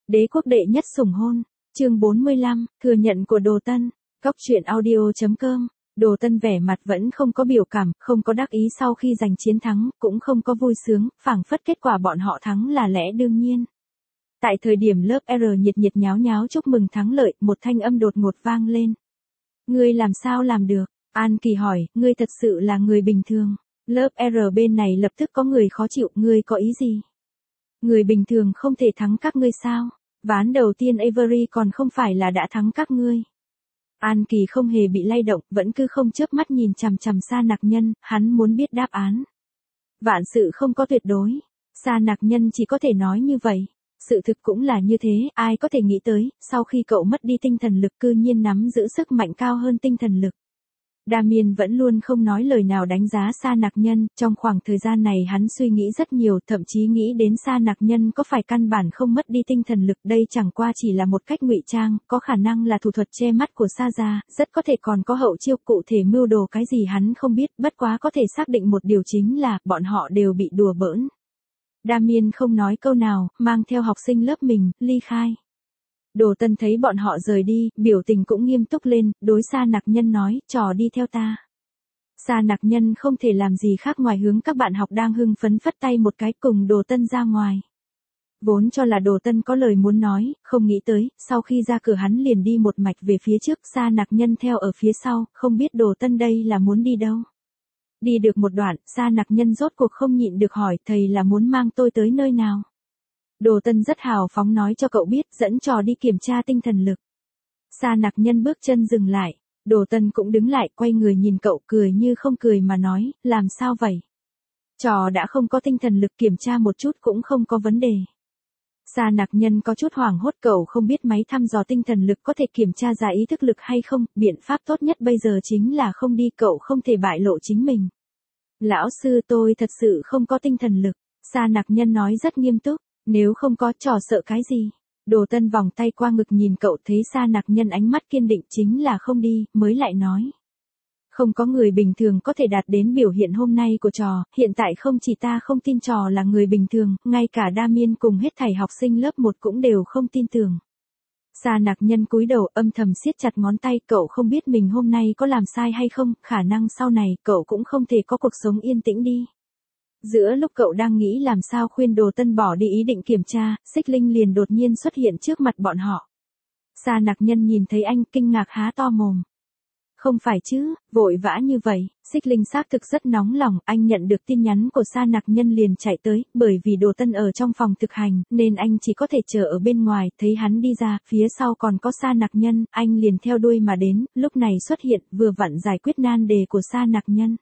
Đế quốc đệ nhất sủng hôn, chương 45, thừa nhận của Đồ Tân, Cóc truyện audio.com. Đồ Tân vẻ mặt vẫn không có biểu cảm, không có đắc ý sau khi giành chiến thắng, cũng không có vui sướng, phảng phất kết quả bọn họ thắng là lẽ đương nhiên. Tại thời điểm lớp R nhiệt nhiệt nháo nháo chúc mừng thắng lợi, một thanh âm đột ngột vang lên. Ngươi làm sao làm được? An Kỳ hỏi, ngươi thật sự là người bình thường. Lớp R bên này lập tức có người khó chịu, ngươi có ý gì? Người bình thường không thể thắng các ngươi sao? Ván đầu tiên Avery còn không phải là đã thắng các ngươi. An Kỳ không hề bị lay động, vẫn cứ không chớp mắt nhìn chằm chằm Sa Nặc Nhân, hắn muốn biết đáp án. Vạn sự không có tuyệt đối. Sa Nặc Nhân chỉ có thể nói như vậy. Sự thực cũng là như thế, ai có thể nghĩ tới, sau khi cậu mất đi tinh thần lực cư nhiên nắm giữ sức mạnh cao hơn tinh thần lực. Damien vẫn luôn không nói lời nào đánh giá Sa Nặc Nhân, trong khoảng thời gian này hắn suy nghĩ rất nhiều, thậm chí nghĩ đến Sa Nặc Nhân có phải căn bản không mất đi tinh thần lực, đây chẳng qua chỉ là một cách ngụy trang, có khả năng là thủ thuật che mắt của Sa gia, rất có thể còn có hậu chiêu cụ thể mưu đồ cái gì hắn không biết, bất quá có thể xác định một điều chính là, bọn họ đều bị đùa bỡn. Damien không nói câu nào, mang theo học sinh lớp mình, ly khai. Đồ Tân thấy bọn họ rời đi, biểu tình cũng nghiêm túc lên, đối Sa Nặc Nhân nói, trò đi theo ta. Sa Nặc Nhân không thể làm gì khác ngoài hướng các bạn học đang hưng phấn phất tay một cái cùng Đồ Tân ra ngoài. Vốn cho là Đồ Tân có lời muốn nói, không nghĩ tới, sau khi ra cửa hắn liền đi một mạch về phía trước, Sa Nặc Nhân theo ở phía sau, không biết Đồ Tân đây là muốn đi đâu. Đi được một đoạn, Sa Nặc Nhân rốt cuộc không nhịn được hỏi, thầy là muốn mang tôi tới nơi nào? Đồ Tân rất hào phóng nói cho cậu biết, dẫn trò đi kiểm tra tinh thần lực. Sa Nặc Nhân bước chân dừng lại, Đồ Tân cũng đứng lại, quay người nhìn cậu, cười như không cười mà nói, làm sao vậy? Trò đã không có tinh thần lực, kiểm tra một chút cũng không có vấn đề. Sa Nặc Nhân có chút hoảng hốt, cậu không biết máy thăm dò tinh thần lực có thể kiểm tra ra ý thức lực hay không, biện pháp tốt nhất bây giờ chính là không đi, cậu không thể bại lộ chính mình. Lão sư, tôi thật sự không có tinh thần lực, Sa Nặc Nhân nói rất nghiêm túc. Nếu không có, trò sợ cái gì? Đồ Tân vòng tay qua ngực nhìn cậu, thấy Sa Nặc Nhân ánh mắt kiên định, chính là không đi, mới lại nói. Không có người bình thường có thể đạt đến biểu hiện hôm nay của trò, hiện tại không chỉ ta không tin trò là người bình thường, ngay cả Damien cùng hết thảy học sinh lớp 1 cũng đều không tin tưởng. Sa Nặc Nhân cúi đầu âm thầm siết chặt ngón tay, cậu không biết mình hôm nay có làm sai hay không, khả năng sau này cậu cũng không thể có cuộc sống yên tĩnh đi. Giữa lúc cậu đang nghĩ làm sao khuyên Đồ Tân bỏ đi ý định kiểm tra, Xích Linh liền đột nhiên xuất hiện trước mặt bọn họ. Sa Nặc Nhân nhìn thấy anh, kinh ngạc há to mồm. Không phải chứ, vội vã như vậy, Xích Linh xác thực rất nóng lòng, anh nhận được tin nhắn của Sa Nặc Nhân liền chạy tới, bởi vì Đồ Tân ở trong phòng thực hành, nên anh chỉ có thể chờ ở bên ngoài, thấy hắn đi ra, phía sau còn có Sa Nặc Nhân, anh liền theo đuôi mà đến, lúc này xuất hiện, vừa vặn giải quyết nan đề của Sa Nặc Nhân.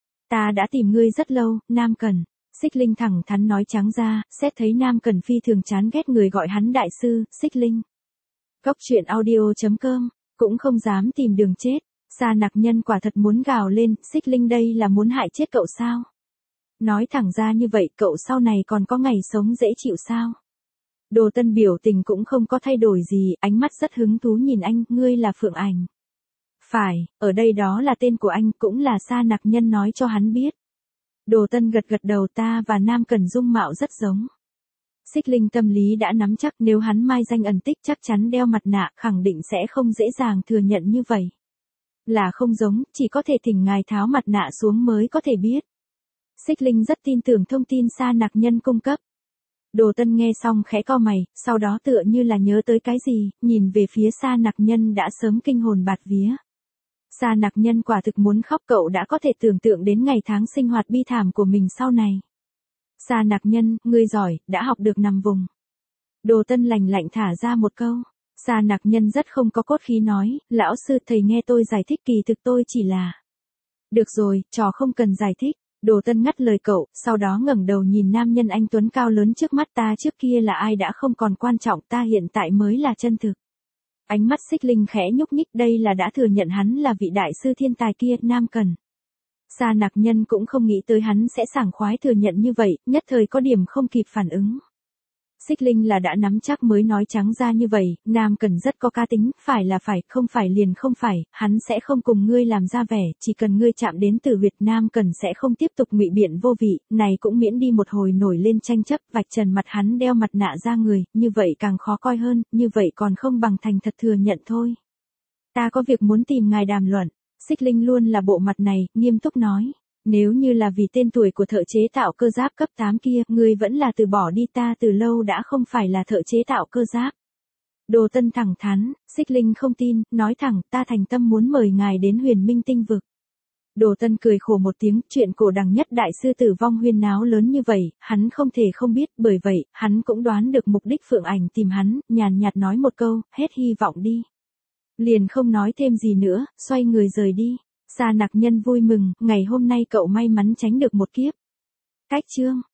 Ta đã tìm ngươi rất lâu, Nam Cần. Xích Linh thẳng thắn nói trắng ra, xét thấy Nam Cần phi thường chán ghét người gọi hắn đại sư, Xích Linh. Cóc truyện audio.com, cũng không dám tìm đường chết. Sa Nặc Nhân quả thật muốn gào lên, Xích Linh đây là muốn hại chết cậu sao? Nói thẳng ra như vậy, cậu sau này còn có ngày sống dễ chịu sao? Đồ Tân biểu tình cũng không có thay đổi gì, ánh mắt rất hứng thú nhìn anh, ngươi là Phượng Ảnh. Phải, ở đây đó là tên của anh, cũng là Sa Nặc Nhân nói cho hắn biết. Đồ Tân gật gật đầu, ta và Nam Cần dung mạo rất giống. Xích Linh tâm lý đã nắm chắc, nếu hắn mai danh ẩn tích chắc chắn đeo mặt nạ, khẳng định sẽ không dễ dàng thừa nhận như vậy. Là không giống, chỉ có thể thỉnh ngài tháo mặt nạ xuống mới có thể biết. Xích Linh rất tin tưởng thông tin Sa Nặc Nhân cung cấp. Đồ Tân nghe xong khẽ cau mày, sau đó tựa như là nhớ tới cái gì, nhìn về phía Sa Nặc Nhân đã sớm kinh hồn bạt vía. Sa Nặc Nhân quả thực muốn khóc, cậu đã có thể tưởng tượng đến ngày tháng sinh hoạt bi thảm của mình sau này. Sa Nặc Nhân, ngươi giỏi, đã học được nằm vùng. Đồ Tân lạnh lạnh thả ra một câu. Sa Nặc Nhân rất không có cốt khí nói, lão sư thầy nghe tôi giải thích, kỳ thực tôi chỉ là. Được rồi, trò không cần giải thích. Đồ Tân ngắt lời cậu, sau đó ngẩng đầu nhìn nam nhân anh tuấn cao lớn trước mắt, ta trước kia là ai đã không còn quan trọng, ta hiện tại mới là chân thực. Ánh mắt Xích Linh khẽ nhúc nhích, đây là đã thừa nhận hắn là vị đại sư thiên tài kia, Nam Cần. Sa Nặc Nhân cũng không nghĩ tới hắn sẽ sảng khoái thừa nhận như vậy, nhất thời có điểm không kịp phản ứng. Xích Linh là đã nắm chắc mới nói trắng ra như vậy, Nam Cần rất có cá tính, phải là phải, không phải liền không phải, hắn sẽ không cùng ngươi làm ra vẻ, chỉ cần ngươi chạm đến Tử huyệt Nam Cần sẽ không tiếp tục ngụy biện vô vị, này cũng miễn đi một hồi nổi lên tranh chấp, vạch trần mặt hắn đeo mặt nạ ra người, như vậy càng khó coi hơn, như vậy còn không bằng thành thật thừa nhận thôi. Ta có việc muốn tìm ngài đàm luận. Xích Linh luôn là bộ mặt này, nghiêm túc nói. Nếu như là vì tên tuổi của thợ chế tạo cơ giáp cấp 8 kia, ngươi vẫn là từ bỏ đi, ta từ lâu đã không phải là thợ chế tạo cơ giáp. Đồ Tân thẳng thắn, Xích Linh không tin, nói thẳng, ta thành tâm muốn mời ngài đến Huyền Minh tinh vực. Đồ Tân cười khổ một tiếng, chuyện cổ đằng nhất đại sư tử vong huyên náo lớn như vậy, hắn không thể không biết, bởi vậy, hắn cũng đoán được mục đích Phượng Ảnh tìm hắn, nhàn nhạt nói một câu, hết hy vọng đi. Liền không nói thêm gì nữa, xoay người rời đi. Sa Nặc Nhân vui mừng, ngày hôm nay cậu may mắn tránh được một kiếp. Cách chương